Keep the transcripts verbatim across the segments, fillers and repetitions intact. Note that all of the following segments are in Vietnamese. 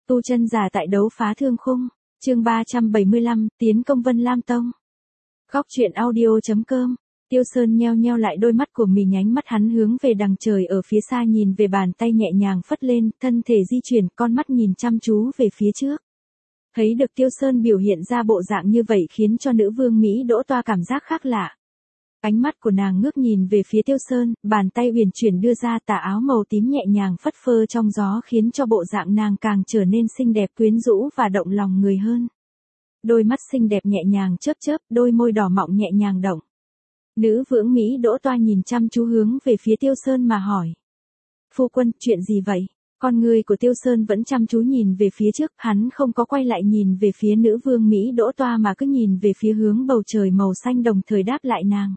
Tu chân giả tại đấu phá thương khung, chương ba trăm bảy mươi lăm, tiến công Vân Lam Tông. Góc truyện audio.com, Tiêu Sơn nheo nheo lại đôi mắt của mình, ánh mắt hắn hướng về đằng trời ở phía xa, nhìn về bàn tay nhẹ nhàng phất lên, thân thể di chuyển, con mắt nhìn chăm chú về phía trước. Thấy được Tiêu Sơn biểu hiện ra bộ dạng như vậy khiến cho nữ vương Mỹ Đỗ Toa cảm giác khác lạ. Ánh mắt của nàng ngước nhìn về phía Tiêu Sơn, bàn tay uyển chuyển đưa ra, tà áo màu tím nhẹ nhàng phất phơ trong gió khiến cho bộ dạng nàng càng trở nên xinh đẹp quyến rũ và động lòng người hơn. Đôi mắt xinh đẹp nhẹ nhàng chớp chớp, đôi môi đỏ mọng nhẹ nhàng động. Nữ vương Mỹ Đỗ Toa nhìn chăm chú hướng về phía Tiêu Sơn mà hỏi. Phu quân, chuyện gì vậy? Con người của Tiêu Sơn vẫn chăm chú nhìn về phía trước, hắn không có quay lại nhìn về phía nữ vương Mỹ Đỗ Toa mà cứ nhìn về phía hướng bầu trời màu xanh, đồng thời đáp lại nàng.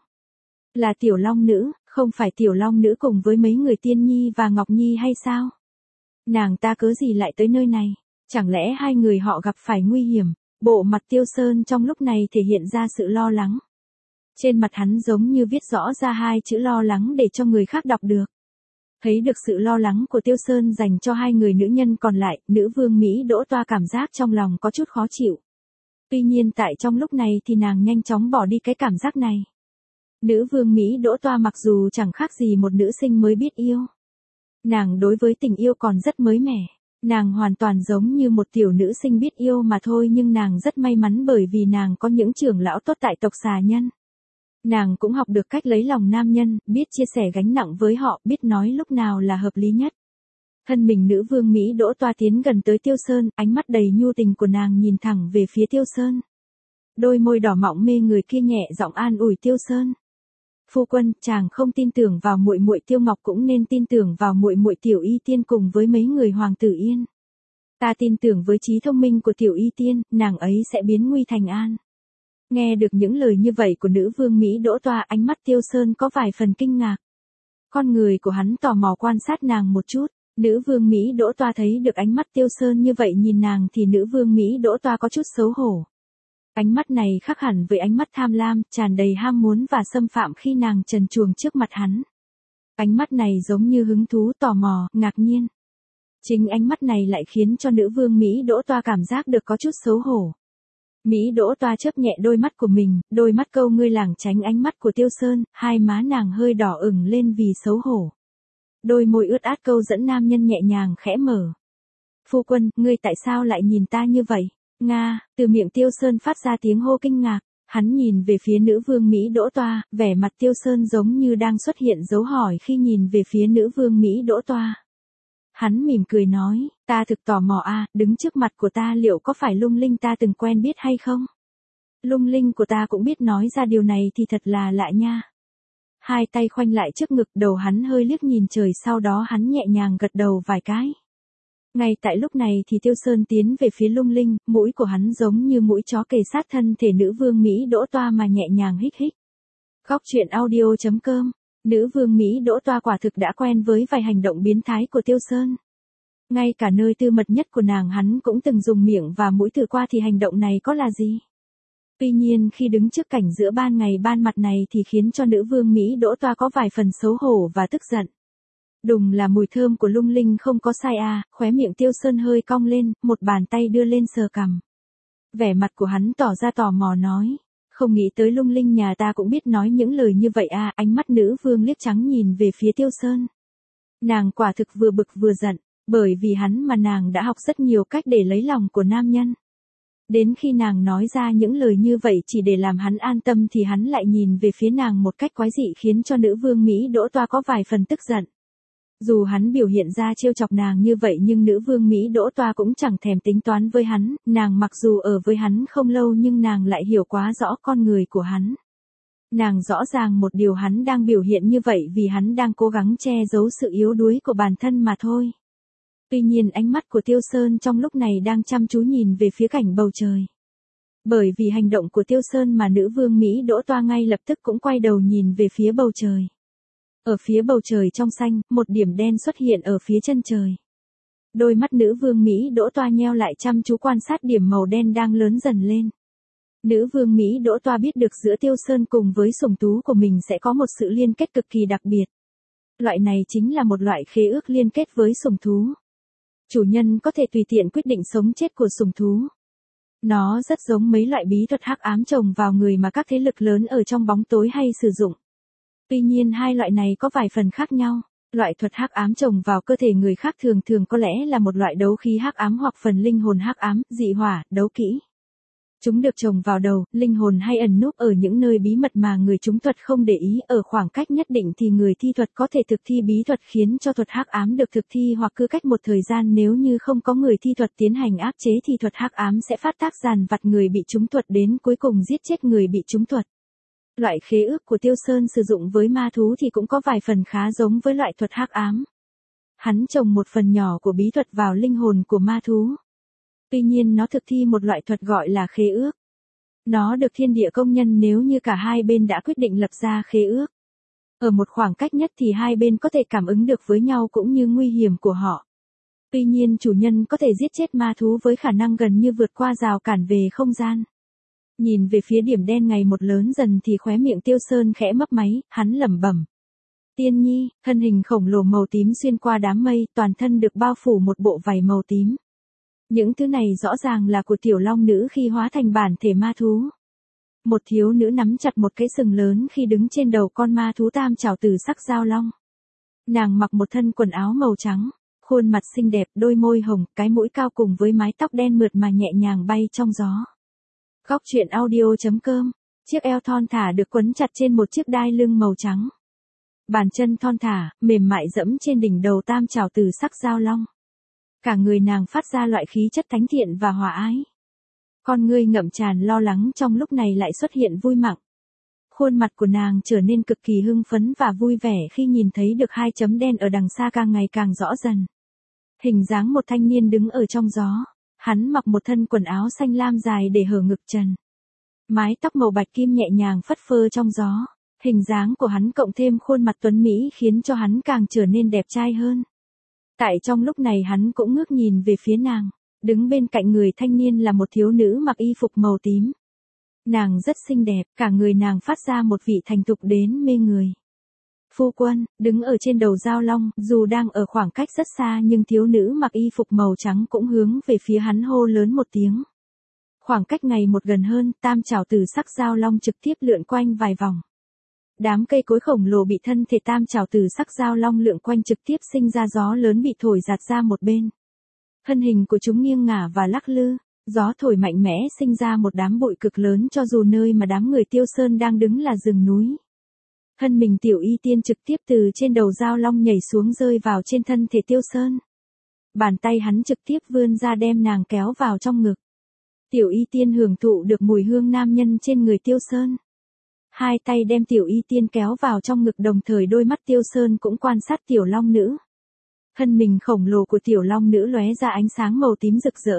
Là Tiểu Long Nữ, không phải Tiểu Long Nữ cùng với mấy người Tiên Nhi và Ngọc Nhi hay sao? Nàng ta cớ gì lại tới nơi này? Chẳng lẽ hai người họ gặp phải nguy hiểm? Bộ mặt Tiêu Sơn trong lúc này thể hiện ra sự lo lắng. Trên mặt hắn giống như viết rõ ra hai chữ lo lắng để cho người khác đọc được. Thấy được sự lo lắng của Tiêu Sơn dành cho hai người nữ nhân còn lại, nữ vương Mỹ Đỗ Toa cảm giác trong lòng có chút khó chịu. Tuy nhiên tại trong lúc này thì nàng nhanh chóng bỏ đi cái cảm giác này. Nữ vương Mỹ Đỗ Toa mặc dù chẳng khác gì một nữ sinh mới biết yêu. Nàng đối với tình yêu còn rất mới mẻ. Nàng hoàn toàn giống như một tiểu nữ sinh biết yêu mà thôi, nhưng nàng rất may mắn bởi vì nàng có những trưởng lão tốt tại tộc Xà Nhân. Nàng cũng học được cách lấy lòng nam nhân, biết chia sẻ gánh nặng với họ, biết nói lúc nào là hợp lý nhất. Thân mình nữ vương Mỹ Đỗ Toa tiến gần tới Tiêu Sơn, ánh mắt đầy nhu tình của nàng nhìn thẳng về phía Tiêu Sơn. Đôi môi đỏ mọng mê người kia nhẹ giọng an ủi Tiêu Sơn. Phu quân, chàng không tin tưởng vào muội muội Tiêu Ngọc cũng nên tin tưởng vào muội muội Tiểu Y Tiên cùng với mấy người hoàng tử Yên. Ta tin tưởng với trí thông minh của Tiểu Y Tiên, nàng ấy sẽ biến nguy thành an. Nghe được những lời như vậy của nữ vương Mỹ Đỗ Toa, ánh mắt Tiêu Sơn có vài phần kinh ngạc. Con người của hắn tò mò quan sát nàng một chút. Nữ vương Mỹ Đỗ Toa thấy được ánh mắt Tiêu Sơn như vậy nhìn nàng thì nữ vương Mỹ Đỗ Toa có chút xấu hổ. Ánh mắt này khác hẳn với ánh mắt tham lam, tràn đầy ham muốn và xâm phạm khi nàng trần truồng trước mặt hắn. Ánh mắt này giống như hứng thú, tò mò, ngạc nhiên. Chính ánh mắt này lại khiến cho nữ vương Mỹ Đỗ Toa cảm giác được có chút xấu hổ. Mỹ Đỗ Toa chớp nhẹ đôi mắt của mình, đôi mắt câu ngươi lảng tránh ánh mắt của Tiêu Sơn, hai má nàng hơi đỏ ửng lên vì xấu hổ. Đôi môi ướt át câu dẫn nam nhân nhẹ nhàng khẽ mở. Phu quân, ngươi tại sao lại nhìn ta như vậy? Nga, từ miệng Tiêu Sơn phát ra tiếng hô kinh ngạc, hắn nhìn về phía nữ vương Mỹ Đỗ Toa, vẻ mặt Tiêu Sơn giống như đang xuất hiện dấu hỏi khi nhìn về phía nữ vương Mỹ Đỗ Toa. Hắn mỉm cười nói, ta thực tò mò a, đứng trước mặt của ta liệu có phải Lung Linh ta từng quen biết hay không? Lung Linh của ta cũng biết nói ra điều này thì thật là lạ nha. Hai tay khoanh lại trước ngực, đầu hắn hơi liếc nhìn trời, sau đó hắn nhẹ nhàng gật đầu vài cái. Ngay tại lúc này thì Tiêu Sơn tiến về phía Lung Linh, mũi của hắn giống như mũi chó kề sát thân thể nữ vương Mỹ Đỗ Toa mà nhẹ nhàng hích hích. Góc truyện audio.com, nữ vương Mỹ Đỗ Toa quả thực đã quen với vài hành động biến thái của Tiêu Sơn. Ngay cả nơi tư mật nhất của nàng hắn cũng từng dùng miệng và mũi thử qua thì hành động này có là gì? Tuy nhiên khi đứng trước cảnh giữa ban ngày ban mặt này thì khiến cho nữ vương Mỹ Đỗ Toa có vài phần xấu hổ và tức giận. Đùng là mùi thơm của Lung Linh không có sai à, khóe miệng Tiêu Sơn hơi cong lên, một bàn tay đưa lên sờ cằm. Vẻ mặt của hắn tỏ ra tò mò nói, không nghĩ tới Lung Linh nhà ta cũng biết nói những lời như vậy à, ánh mắt nữ vương liếc trắng nhìn về phía Tiêu Sơn. Nàng quả thực vừa bực vừa giận, bởi vì hắn mà nàng đã học rất nhiều cách để lấy lòng của nam nhân. Đến khi nàng nói ra những lời như vậy chỉ để làm hắn an tâm thì hắn lại nhìn về phía nàng một cách quái dị khiến cho nữ vương Mỹ Đỗ Toa có vài phần tức giận. Dù hắn biểu hiện ra trêu chọc nàng như vậy nhưng nữ vương Mỹ Đỗ Toa cũng chẳng thèm tính toán với hắn, nàng mặc dù ở với hắn không lâu nhưng nàng lại hiểu quá rõ con người của hắn. Nàng rõ ràng một điều hắn đang biểu hiện như vậy vì hắn đang cố gắng che giấu sự yếu đuối của bản thân mà thôi. Tuy nhiên ánh mắt của Tiêu Sơn trong lúc này đang chăm chú nhìn về phía cảnh bầu trời. Bởi vì hành động của Tiêu Sơn mà nữ vương Mỹ Đỗ Toa ngay lập tức cũng quay đầu nhìn về phía bầu trời. Ở phía bầu trời trong xanh, một điểm đen xuất hiện ở phía chân trời. Đôi mắt nữ vương Mỹ Đỗ Toa nheo lại chăm chú quan sát điểm màu đen đang lớn dần lên. Nữ vương Mỹ Đỗ Toa biết được giữa Tiêu Sơn cùng với sủng tú của mình sẽ có một sự liên kết cực kỳ đặc biệt. Loại này chính là một loại khế ước liên kết với sủng thú. Chủ nhân có thể tùy tiện quyết định sống chết của sủng thú. Nó rất giống mấy loại bí thuật hắc ám trồng vào người mà các thế lực lớn ở trong bóng tối hay sử dụng. Tuy nhiên hai loại này có vài phần khác nhau. Loại thuật hắc ám trồng vào cơ thể người khác thường thường có lẽ là một loại đấu khí hắc ám hoặc phần linh hồn hắc ám, dị hỏa, đấu kỹ. Chúng được trồng vào đầu, linh hồn hay ẩn núp ở những nơi bí mật mà người chúng thuật không để ý, ở khoảng cách nhất định thì người thi thuật có thể thực thi bí thuật khiến cho thuật hắc ám được thực thi, hoặc cứ cách một thời gian nếu như không có người thi thuật tiến hành áp chế thì thuật hắc ám sẽ phát tác dàn vặt người bị trúng thuật đến cuối cùng giết chết người bị trúng thuật. Loại khế ước của Tiêu Sơn sử dụng với ma thú thì cũng có vài phần khá giống với loại thuật hắc ám. Hắn trồng một phần nhỏ của bí thuật vào linh hồn của ma thú. Tuy nhiên nó thực thi một loại thuật gọi là khế ước. Nó được thiên địa công nhân nếu như cả hai bên đã quyết định lập ra khế ước. Ở một khoảng cách nhất thì hai bên có thể cảm ứng được với nhau cũng như nguy hiểm của họ. Tuy nhiên chủ nhân có thể giết chết ma thú với khả năng gần như vượt qua rào cản về không gian. Nhìn về phía điểm đen ngày một lớn dần thì khóe miệng Tiêu Sơn khẽ mấp máy, hắn lẩm bẩm. Tiên nhi, thân hình khổng lồ màu tím xuyên qua đám mây, toàn thân được bao phủ một bộ vảy màu tím. Những thứ này rõ ràng là của tiểu long nữ khi hóa thành bản thể ma thú. Một thiếu nữ nắm chặt một cái sừng lớn khi đứng trên đầu con ma thú tam trảo tử sắc giao long. Nàng mặc một thân quần áo màu trắng, khuôn mặt xinh đẹp, đôi môi hồng, cái mũi cao cùng với mái tóc đen mượt mà nhẹ nhàng bay trong gió. Góc truyện audio chấm com, chiếc eo thon thả được quấn chặt trên một chiếc đai lưng màu trắng. Bàn chân thon thả, mềm mại dẫm trên đỉnh đầu tam trảo tử sắc giao long. Cả người nàng phát ra loại khí chất thánh thiện và hòa ái. Con ngươi ngậm tràn lo lắng trong lúc này lại xuất hiện vui mặn. Khuôn mặt của nàng trở nên cực kỳ hưng phấn và vui vẻ khi nhìn thấy được hai chấm đen ở đằng xa càng ngày càng rõ dần. Hình dáng một thanh niên đứng ở trong gió. Hắn mặc một thân quần áo xanh lam dài để hở ngực trần. Mái tóc màu bạch kim nhẹ nhàng phất phơ trong gió. Hình dáng của hắn cộng thêm khuôn mặt tuấn mỹ khiến cho hắn càng trở nên đẹp trai hơn. Tại trong lúc này hắn cũng ngước nhìn về phía nàng. Đứng bên cạnh người thanh niên là một thiếu nữ mặc y phục màu tím. Nàng rất xinh đẹp, cả người nàng phát ra một vị thành thục đến mê người. Phu quân, đứng ở trên đầu giao long, dù đang ở khoảng cách rất xa nhưng thiếu nữ mặc y phục màu trắng cũng hướng về phía hắn hô lớn một tiếng. Khoảng cách ngày một gần hơn, tam trảo tử sắc giao long trực tiếp lượn quanh vài vòng. Đám cây cối khổng lồ bị thân thể tam trảo tử sắc giao long lượn quanh trực tiếp sinh ra gió lớn bị thổi giạt ra một bên. Thân hình của chúng nghiêng ngả và lắc lư, gió thổi mạnh mẽ sinh ra một đám bụi cực lớn cho dù nơi mà đám người Tiêu Sơn đang đứng là rừng núi. Thân mình Tiểu Y Tiên trực tiếp từ trên đầu giao long nhảy xuống rơi vào trên thân thể Tiêu Sơn. Bàn tay hắn trực tiếp vươn ra đem nàng kéo vào trong ngực. Tiểu Y Tiên hưởng thụ được mùi hương nam nhân trên người Tiêu Sơn. Hai tay đem Tiểu Y Tiên kéo vào trong ngực đồng thời đôi mắt Tiêu Sơn cũng quan sát tiểu long nữ. Thân mình khổng lồ của tiểu long nữ lóe ra ánh sáng màu tím rực rỡ.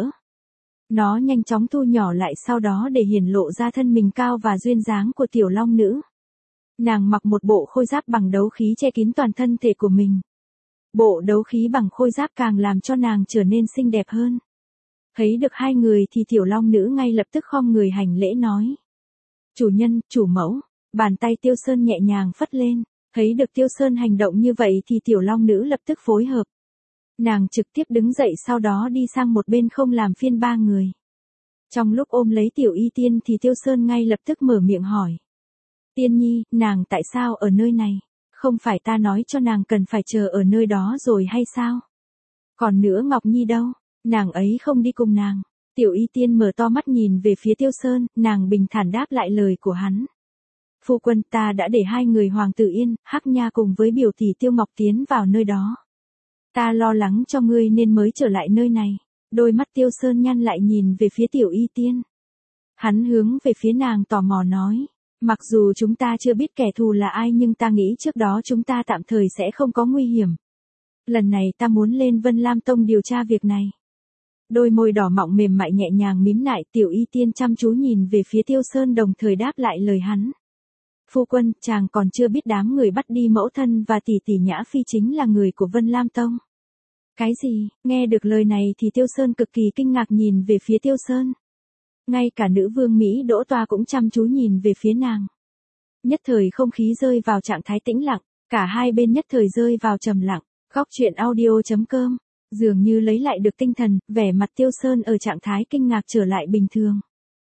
Nó nhanh chóng thu nhỏ lại sau đó để hiển lộ ra thân mình cao và duyên dáng của tiểu long nữ. Nàng mặc một bộ khôi giáp bằng đấu khí che kín toàn thân thể của mình. Bộ đấu khí bằng khôi giáp càng làm cho nàng trở nên xinh đẹp hơn. Thấy được hai người thì tiểu long nữ ngay lập tức khom người hành lễ nói. Chủ nhân, chủ mẫu, bàn tay Tiêu Sơn nhẹ nhàng phất lên. Thấy được Tiêu Sơn hành động như vậy thì tiểu long nữ lập tức phối hợp. Nàng trực tiếp đứng dậy sau đó đi sang một bên không làm phiền ba người. Trong lúc ôm lấy Tiểu Y Tiên thì Tiêu Sơn ngay lập tức mở miệng hỏi. Tiên nhi, nàng tại sao ở nơi này? Không phải ta nói cho nàng cần phải chờ ở nơi đó rồi hay sao? Còn nữa Ngọc Nhi đâu? Nàng ấy không đi cùng nàng. Tiểu Y Tiên mở to mắt nhìn về phía Tiêu Sơn, nàng bình thản đáp lại lời của hắn. Phu quân, ta đã để hai người Hoàng tử Yên, Hắc Nha cùng với biểu tỷ Tiêu Ngọc tiến vào nơi đó. Ta lo lắng cho ngươi nên mới trở lại nơi này. Đôi mắt Tiêu Sơn nhăn lại nhìn về phía Tiểu Y Tiên. Hắn hướng về phía nàng tò mò nói. Mặc dù chúng ta chưa biết kẻ thù là ai nhưng ta nghĩ trước đó chúng ta tạm thời sẽ không có nguy hiểm. Lần này ta muốn lên Vân Lam Tông điều tra việc này. Đôi môi đỏ mọng mềm mại nhẹ nhàng mím lại, Tiểu Y Tiên chăm chú nhìn về phía Tiêu Sơn đồng thời đáp lại lời hắn. Phu quân, chàng còn chưa biết đám người bắt đi mẫu thân và tỷ tỷ Nhã Phi chính là người của Vân Lam Tông. Cái gì? Nghe được lời này thì Tiêu Sơn cực kỳ kinh ngạc nhìn về phía Tiêu Sơn. Ngay cả nữ vương Mỹ Đỗ Toa cũng chăm chú nhìn về phía nàng. Nhất thời không khí rơi vào trạng thái tĩnh lặng, cả hai bên nhất thời rơi vào trầm lặng. Góc truyện audio chấm com Dường như lấy lại được tinh thần, vẻ mặt Tiêu Sơn ở trạng thái kinh ngạc trở lại bình thường.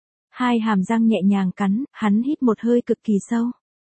Hai hàm răng nhẹ nhàng cắn, hắn hít một hơi cực kỳ sâu.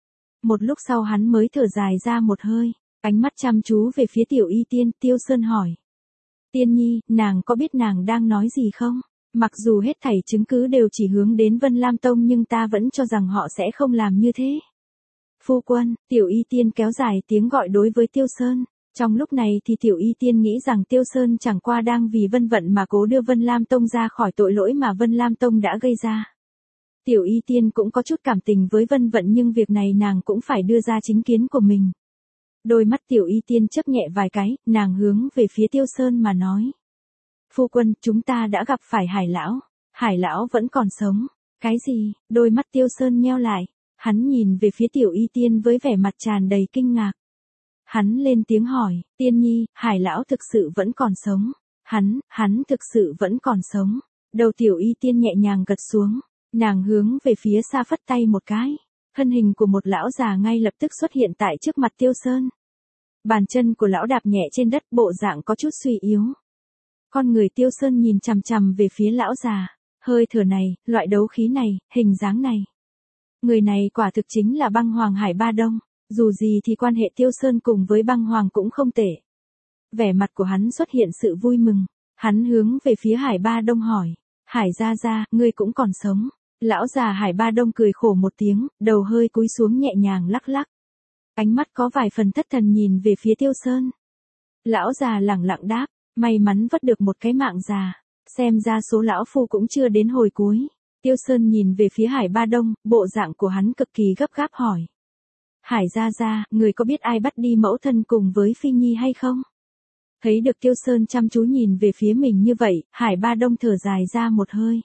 Một lúc sau hắn mới thở dài ra một hơi, ánh mắt chăm chú về phía Tiểu Y Tiên, Tiêu Sơn hỏi. Tiên nhi, nàng có biết nàng đang nói gì không? Mặc dù hết thảy chứng cứ đều chỉ hướng đến Vân Lam Tông nhưng ta vẫn cho rằng họ sẽ không làm như thế. Phu quân, Tiểu Y Tiên kéo dài tiếng gọi đối với Tiêu Sơn. Trong lúc này thì Tiểu Y Tiên nghĩ rằng Tiêu Sơn chẳng qua đang vì Vân Vận mà cố đưa Vân Lam Tông ra khỏi tội lỗi mà Vân Lam Tông đã gây ra. Tiểu Y Tiên cũng có chút cảm tình với Vân Vận nhưng việc này nàng cũng phải đưa ra chính kiến của mình. Đôi mắt Tiểu Y Tiên chớp nhẹ vài cái, nàng hướng về phía Tiêu Sơn mà nói. Phu quân, chúng ta đã gặp phải Hải Lão. Hải Lão vẫn còn sống. Cái gì? Đôi mắt Tiêu Sơn nheo lại. Hắn nhìn về phía Tiểu Y Tiên với vẻ mặt tràn đầy kinh ngạc. Hắn lên tiếng hỏi, Tiên nhi, Hải Lão thực sự vẫn còn sống. Hắn, hắn thực sự vẫn còn sống. Đầu Tiểu Y Tiên nhẹ nhàng gật xuống. Nàng hướng về phía xa phất tay một cái. Thân hình của một lão già ngay lập tức xuất hiện tại trước mặt Tiêu Sơn. Bàn chân của lão đạp nhẹ trên đất, bộ dạng có chút suy yếu. Con người Tiêu Sơn nhìn chằm chằm về phía lão già. Hơi thở này, loại đấu khí này, hình dáng này. Người này quả thực chính là Băng Hoàng Hải Ba Đông. Dù gì thì quan hệ Tiêu Sơn cùng với Băng Hoàng cũng không tệ. Vẻ mặt của hắn xuất hiện sự vui mừng. Hắn hướng về phía Hải Ba Đông hỏi. Hải gia gia, ngươi cũng còn sống. Lão già Hải Ba Đông cười khổ một tiếng, đầu hơi cúi xuống nhẹ nhàng lắc lắc. Ánh mắt có vài phần thất thần nhìn về phía Tiêu Sơn. Lão già lẳng lặng đáp, may mắn vất được một cái mạng già. Xem ra số lão phu cũng chưa đến hồi cuối. Tiêu Sơn nhìn về phía Hải Ba Đông, bộ dạng của hắn cực kỳ gấp gáp hỏi. Hải gia gia, người có biết ai bắt đi mẫu thân cùng với Phi Nhi hay không? Thấy được Tiêu Sơn chăm chú nhìn về phía mình như vậy, Hải Ba Đông thở dài ra một hơi.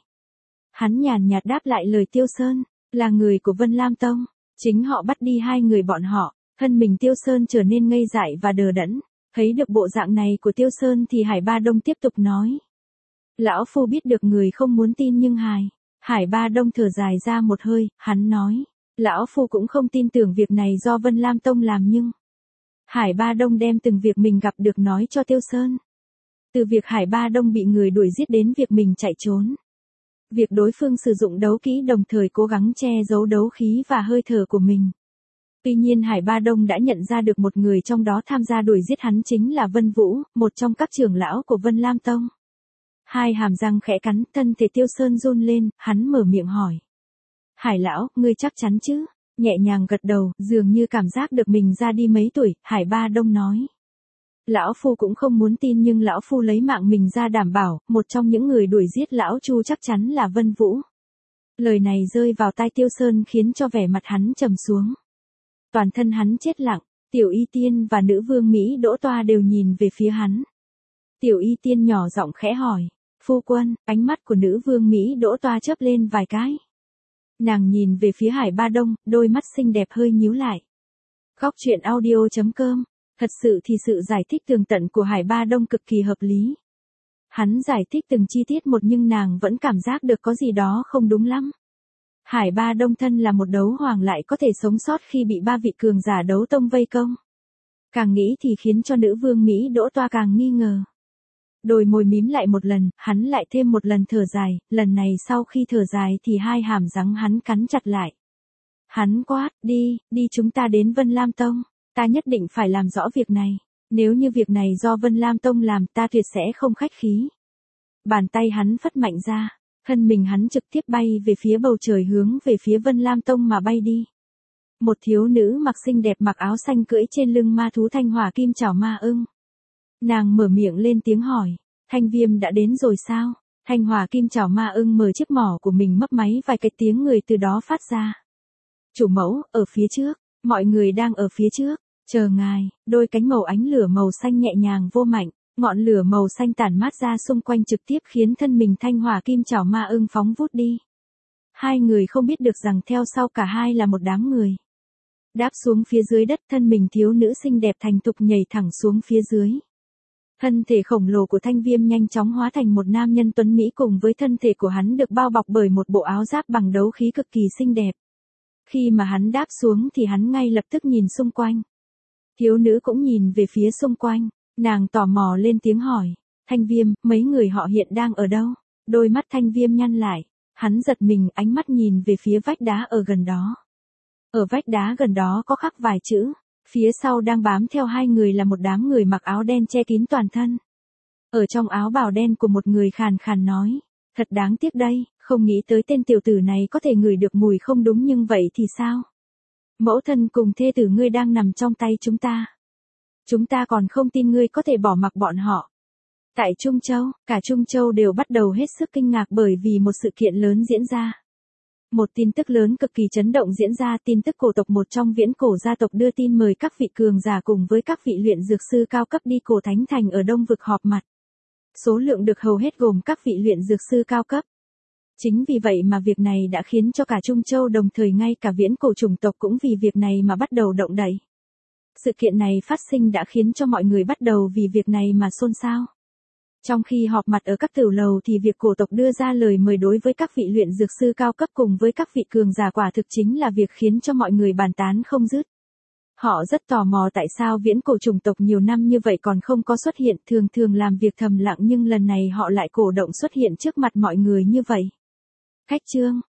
Hắn nhàn nhạt đáp lại lời Tiêu Sơn, là người của Vân Lam Tông. Chính họ bắt đi hai người bọn họ. Thân mình Tiêu Sơn trở nên ngây dại và đờ đẫn. Thấy được bộ dạng này của Tiêu Sơn thì Hải Ba Đông tiếp tục nói. Lão phu biết được người không muốn tin nhưng Hải. Hải Ba Đông thở dài ra một hơi, hắn nói. Lão phu cũng không tin tưởng việc này do Vân Lam Tông làm nhưng. Hải Ba Đông đem từng việc mình gặp được nói cho Tiêu Sơn. Từ việc Hải Ba Đông bị người đuổi giết đến việc mình chạy trốn. Việc đối phương sử dụng đấu kỹ đồng thời cố gắng che giấu đấu khí và hơi thở của mình. Tuy nhiên Hải Ba Đông đã nhận ra được một người trong đó tham gia đuổi giết hắn chính là Vân Vũ, một trong các trưởng lão của Vân Lam Tông. Hai hàm răng khẽ cắn, thân thể Tiêu Sơn run lên, hắn mở miệng hỏi. Hải lão, ngươi chắc chắn chứ? Nhẹ nhàng gật đầu, dường như cảm giác được mình ra đi mấy tuổi, Hải Ba Đông nói. Lão phu cũng không muốn tin nhưng lão phu lấy mạng mình ra đảm bảo, một trong những người đuổi giết lão Chu chắc chắn là Vân Vũ. Lời này rơi vào tai Tiêu Sơn khiến cho vẻ mặt hắn trầm xuống. Toàn thân hắn chết lặng, Tiểu Y Tiên và nữ vương Mỹ Đỗ Toa đều nhìn về phía hắn. Tiểu Y Tiên nhỏ giọng khẽ hỏi, phu quân, ánh mắt của nữ vương Mỹ Đỗ Toa chớp lên vài cái. Nàng nhìn về phía Hải Ba Đông, đôi mắt xinh đẹp hơi nhíu lại. Góc truyện audio chấm com. Thật sự thì sự giải thích tường tận của Hải Ba Đông cực kỳ hợp lý. Hắn giải thích từng chi tiết một nhưng nàng vẫn cảm giác được có gì đó không đúng lắm. Hải Ba Đông thân là một đấu hoàng lại có thể sống sót khi bị ba vị cường giả đấu tông vây công. Càng nghĩ thì khiến cho nữ vương Mỹ Đỗ Toa càng nghi ngờ. Đôi môi mím lại một lần, hắn lại thêm một lần thở dài, lần này sau khi thở dài thì hai hàm răng hắn cắn chặt lại. Hắn quát, đi, đi chúng ta đến Vân Lam Tông. Ta nhất định phải làm rõ việc này. Nếu như việc này do Vân Lam Tông làm ta tuyệt sẽ không khách khí. Bàn tay hắn phất mạnh ra. Thân mình hắn trực tiếp bay về phía bầu trời hướng về phía Vân Lam Tông mà bay đi. Một thiếu nữ mặc xinh đẹp mặc áo xanh cưỡi trên lưng ma thú thanh hỏa kim chảo ma ưng. Nàng mở miệng lên tiếng hỏi. Thanh Viêm đã đến rồi sao? Thanh hỏa kim chảo ma ưng mở chiếc mỏ của mình mấp máy vài cái tiếng người từ đó phát ra. Chủ mẫu, ở phía trước. Mọi người đang ở phía trước. Chờ ngài, đôi cánh màu ánh lửa màu xanh nhẹ nhàng vô mạnh, ngọn lửa màu xanh tản mát ra xung quanh trực tiếp khiến thân mình thanh hỏa kim chảo ma ưng phóng vút đi. Hai người không biết được rằng theo sau cả hai là một đám người. Đáp xuống phía dưới đất thân mình thiếu nữ xinh đẹp thành thục nhảy thẳng xuống phía dưới. Thân thể khổng lồ của Thanh Viêm nhanh chóng hóa thành một nam nhân tuấn Mỹ cùng với thân thể của hắn được bao bọc bởi một bộ áo giáp bằng đấu khí cực kỳ xinh đẹp. Khi mà hắn đáp xuống thì hắn ngay lập tức nhìn xung quanh. Thiếu nữ cũng nhìn về phía xung quanh, nàng tò mò lên tiếng hỏi, Thanh Viêm, mấy người họ hiện đang ở đâu? Đôi mắt Thanh Viêm nhăn lại, hắn giật mình, ánh mắt nhìn về phía vách đá ở gần đó. Ở vách đá gần đó có khắc vài chữ, phía sau đang bám theo hai người là một đám người mặc áo đen che kín toàn thân. Ở trong áo bào đen của một người khàn khàn nói, thật đáng tiếc đây, không nghĩ tới tên tiểu tử này có thể ngửi được mùi không đúng, nhưng vậy thì sao? Mẫu thân cùng thê tử ngươi đang nằm trong tay chúng ta. Chúng ta còn không tin ngươi có thể bỏ mặc bọn họ. Tại Trung Châu, cả Trung Châu đều bắt đầu hết sức kinh ngạc bởi vì một sự kiện lớn diễn ra. Một tin tức lớn cực kỳ chấn động diễn ra, tin tức cổ tộc một trong viễn cổ gia tộc đưa tin mời các vị cường giả cùng với các vị luyện dược sư cao cấp đi cổ thánh thành ở Đông vực họp mặt. Số lượng được hầu hết gồm các vị luyện dược sư cao cấp. Chính vì vậy mà việc này đã khiến cho cả Trung Châu, đồng thời ngay cả viễn cổ chủng tộc cũng vì việc này mà bắt đầu động đậy. Sự kiện này phát sinh đã khiến cho mọi người bắt đầu vì việc này mà xôn xao. Trong khi họp mặt ở các tiểu lầu thì việc cổ tộc đưa ra lời mời đối với các vị luyện dược sư cao cấp cùng với các vị cường giả quả thực chính là việc khiến cho mọi người bàn tán không dứt. Họ rất tò mò tại sao viễn cổ chủng tộc nhiều năm như vậy còn không có xuất hiện, thường thường làm việc thầm lặng nhưng lần này họ lại cổ động xuất hiện trước mặt mọi người như vậy. Khách trương,